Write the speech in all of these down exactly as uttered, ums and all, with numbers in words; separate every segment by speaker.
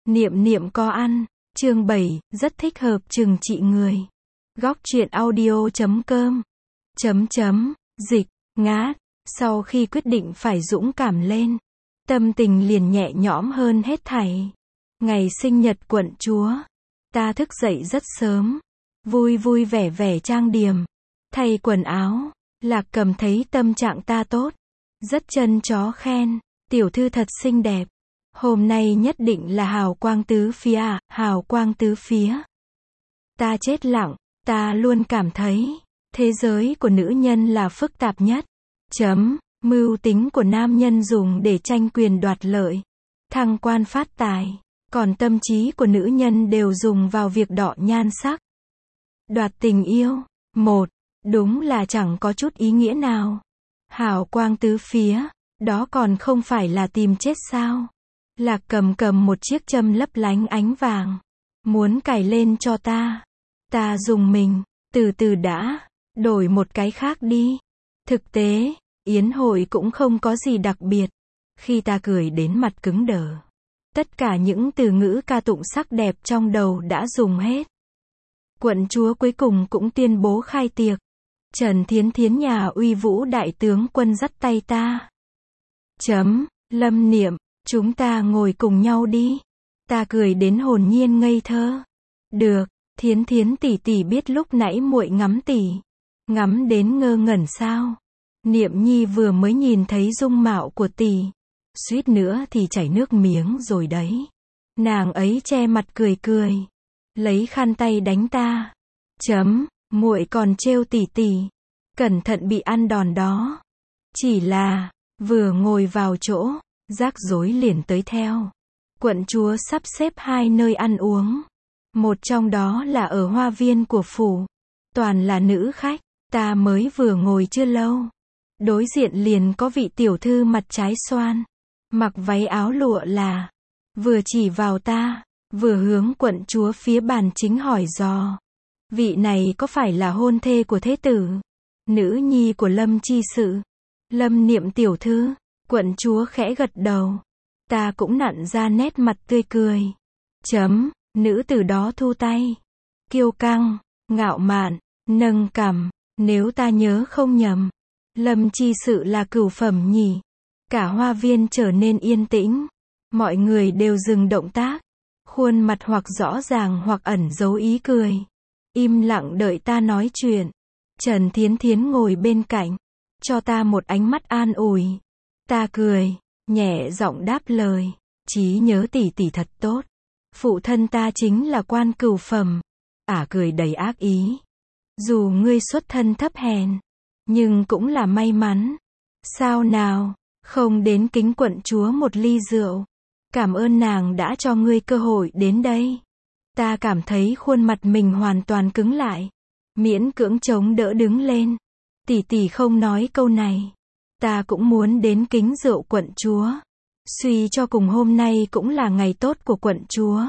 Speaker 1: Niệm niệm có ăn. Chương bảy, rất thích hợp trừng trị người. Góc truyện audio chấm com. Chấm chấm, dịch, ngát. Sau khi quyết định phải dũng cảm lên, tâm tình liền nhẹ nhõm hơn hết thảy. Ngày sinh nhật quận chúa, ta thức dậy rất sớm, vui vui vẻ vẻ trang điểm, thay quần áo. Lạc Cầm thấy tâm trạng ta tốt, rất chân chó khen, tiểu thư thật xinh đẹp. Hôm nay nhất định là hào quang tứ phía à, hào quang tứ phía. Ta chết lặng, ta luôn cảm thấy, thế giới của nữ nhân là phức tạp nhất. Chấm, mưu tính của nam nhân dùng để tranh quyền đoạt lợi, thăng quan phát tài, còn tâm trí của nữ nhân đều dùng vào việc đọ nhan sắc, đoạt tình yêu. Một, đúng là chẳng có chút ý nghĩa nào. Hào quang tứ phía, đó còn không phải là tìm chết sao? Lạc Cầm cầm một chiếc châm lấp lánh ánh vàng, muốn cài lên cho ta. Ta dùng mình, từ từ đã, đổi một cái khác đi. Thực tế, yến hội cũng không có gì đặc biệt. Khi ta cười đến mặt cứng đờ, tất cả những từ ngữ ca tụng sắc đẹp trong đầu đã dùng hết. Quận chúa cuối cùng cũng tuyên bố khai tiệc. Trần Thiến Thiến nhà uy vũ đại tướng quân dắt tay ta. Chấm, Lâm Niệm, chúng ta ngồi cùng nhau đi. Ta cười đến hồn nhiên ngây thơ. Được, Thiến Thiến tỷ tỷ biết lúc nãy muội ngắm tỷ, ngắm đến ngơ ngẩn sao? Niệm Nhi vừa mới nhìn thấy dung mạo của tỷ, suýt nữa thì chảy nước miếng rồi đấy. Nàng ấy che mặt cười cười, lấy khăn tay đánh ta. Chấm, muội còn trêu tỷ tỷ, cẩn thận bị ăn đòn đó. Chỉ là, vừa ngồi vào chỗ, rắc rối liền tới theo. Quận chúa sắp xếp hai nơi ăn uống. Một trong đó là ở hoa viên của phủ. Toàn là nữ khách. Ta mới vừa ngồi chưa lâu, đối diện liền có vị tiểu thư mặt trái xoan, mặc váy áo lụa là, vừa chỉ vào ta, vừa hướng quận chúa phía bàn chính hỏi dò. Vị này có phải là hôn thê của thế tử, nữ nhi của Lâm chi sự? Lâm Niệm tiểu thư. Quận chúa khẽ gật đầu. Ta cũng nặn ra nét mặt tươi cười. Chấm, nữ tử đó thu tay, kiêu căng, ngạo mạn, nâng cằm. Nếu ta nhớ không nhầm, Lâm chi sự là cửu phẩm nhỉ? Cả hoa viên trở nên yên tĩnh. Mọi người đều dừng động tác. Khuôn mặt hoặc rõ ràng hoặc ẩn giấu ý cười. Im lặng đợi ta nói chuyện. Trần Thiến Thiến ngồi bên cạnh, cho ta một ánh mắt an ủi. Ta cười, nhẹ giọng đáp lời. Trí nhớ tỷ tỷ thật tốt. Phụ thân ta chính là quan cửu phẩm. Ả cười đầy ác ý. Dù ngươi xuất thân thấp hèn, nhưng cũng là may mắn. Sao nào, không đến kính quận chúa một ly rượu? Cảm ơn nàng đã cho ngươi cơ hội đến đây. Ta cảm thấy khuôn mặt mình hoàn toàn cứng lại, miễn cưỡng chống đỡ đứng lên. Tỷ tỷ không nói câu này, ta cũng muốn đến kính rượu quận chúa. Suy cho cùng hôm nay cũng là ngày tốt của quận chúa.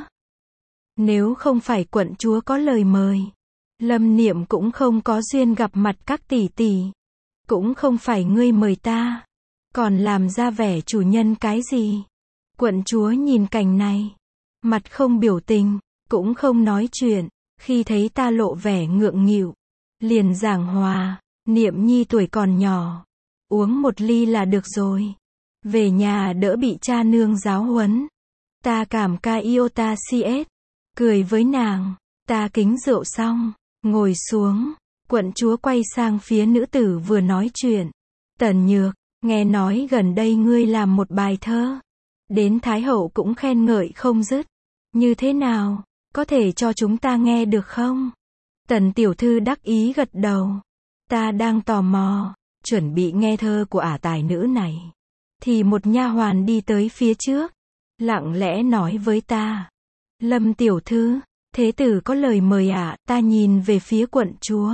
Speaker 1: Nếu không phải quận chúa có lời mời, Lâm Niệm cũng không có duyên gặp mặt các tỷ tỷ. Cũng không phải ngươi mời ta, còn làm ra vẻ chủ nhân cái gì? Quận chúa nhìn cảnh này, mặt không biểu tình, cũng không nói chuyện. Khi thấy ta lộ vẻ ngượng nghịu, liền giảng hòa. Niệm Nhi tuổi còn nhỏ, uống một ly là được rồi, về nhà đỡ bị cha nương giáo huấn. Ta cảm ca yêu ta si ết, cười với nàng. Ta kính rượu xong, ngồi xuống. Quận chúa quay sang phía nữ tử vừa nói chuyện. Tần Nhược, nghe nói gần đây ngươi làm một bài thơ, đến Thái hậu cũng khen ngợi không dứt. Như thế nào, có thể cho chúng ta nghe được không? Tần tiểu thư đắc ý gật đầu. Ta đang tò mò, chuẩn bị nghe thơ của ả tài nữ này, thì một nha hoàn đi tới phía trước, lặng lẽ nói với ta. Lâm tiểu thư, thế tử có lời mời ả. Ta nhìn về phía quận chúa,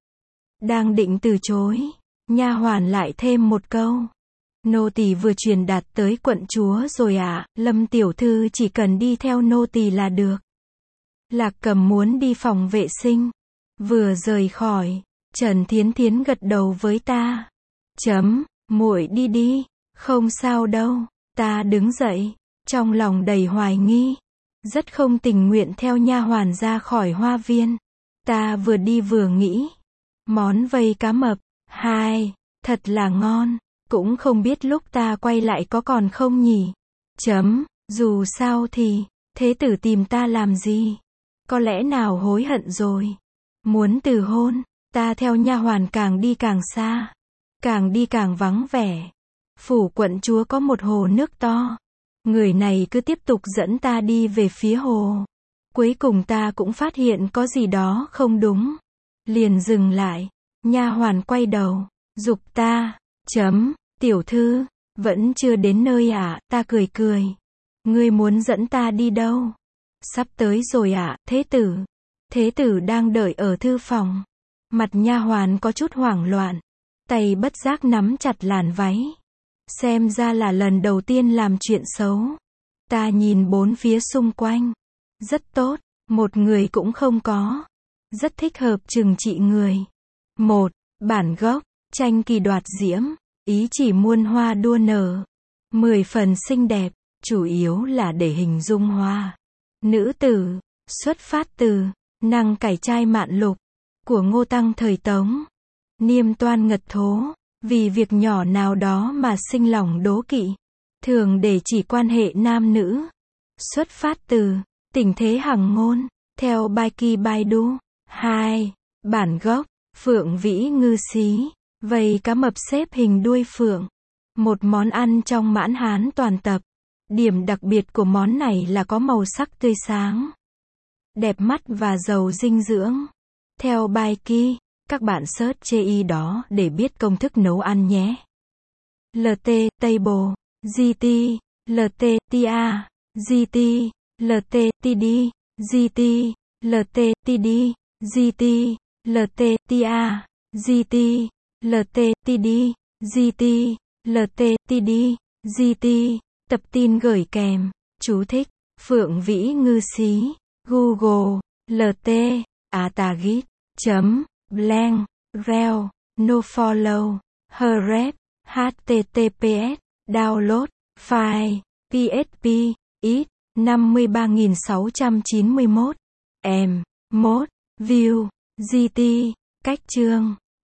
Speaker 1: đang định từ chối, nha hoàn lại thêm một câu. Nô tỳ vừa truyền đạt tới quận chúa rồi ạ. Lâm tiểu thư chỉ cần đi theo nô tỳ là được. Lạc Cầm muốn đi phòng vệ sinh, vừa rời khỏi, Trần Thiến Thiến gật đầu với ta. Chấm, muội đi đi, không sao đâu. Ta đứng dậy, trong lòng đầy hoài nghi. rất không tình nguyện theo nha hoàn ra khỏi hoa viên. Ta vừa đi vừa nghĩ, món vây cá mập, hai, thật là ngon, cũng không biết lúc ta quay lại có còn không nhỉ. Chấm, dù sao thì, thế tử tìm ta làm gì? Có lẽ nào hối hận rồi, muốn từ hôn. Ta theo nha hoàn càng đi càng xa, càng đi càng vắng vẻ. Phủ quận chúa có một hồ nước to. Người này cứ tiếp tục dẫn ta đi về phía hồ. Cuối cùng ta cũng phát hiện có gì đó không đúng. Liền dừng lại. Nha hoàn quay đầu, giục ta, chấm, tiểu thư, vẫn chưa đến nơi à, ta cười cười. Ngươi muốn dẫn ta đi đâu? Sắp tới rồi ạ, thế tử. Thế tử đang đợi ở thư phòng. Mặt nha hoàn có chút hoảng loạn, tay bất giác nắm chặt làn váy. Xem ra là lần đầu tiên làm chuyện xấu. Ta nhìn bốn phía xung quanh. Rất tốt, một người cũng không có. Rất thích hợp trừng trị người. Một, bản gốc, tranh kỳ đoạt diễm, ý chỉ muôn hoa đua nở. Mười phần xinh đẹp, chủ yếu là để hình dung hoa. Nữ tử, xuất phát từ, năng cải trai mạn lục, của Ngô Tăng thời Tống. Niêm toan ngật thố, vì việc nhỏ nào đó mà sinh lòng đố kỵ. Thường để chỉ quan hệ nam nữ. Xuất phát từ, tình thế hằng ngôn, theo Baiki Baidu. Hai, bản gốc, phượng vĩ ngư xí, vây cá mập xếp hình đuôi phượng. Một món ăn trong Mãn Hán toàn tập. Điểm đặc biệt của món này là có màu sắc tươi sáng, đẹp mắt và giàu dinh dưỡng. Theo Baiki, các bạn search chê y đó để biết công thức nấu ăn nhé. lờ tê, Table, giê tê, lờ tê, tê a, giê tê, lờ tê, tê đê, giê tê, lờ tê, tê đê, giê tê, lờ tê, tê a, giê tê, lờ tê, tê đê, giê tê, lờ tê, tê đê, giê tê. Tập tin gửi kèm. Chú thích. Phượng vĩ ngư xí. Google. lờ tê. Atagit. Chấm. Blank. Rel. No follow. Her rep. https. Download. File. pê ét pê. Ít. năm mươi ba nghìn sáu trăm chín mươi mốt. Em. Mốt. View. giê tê. Cách chương.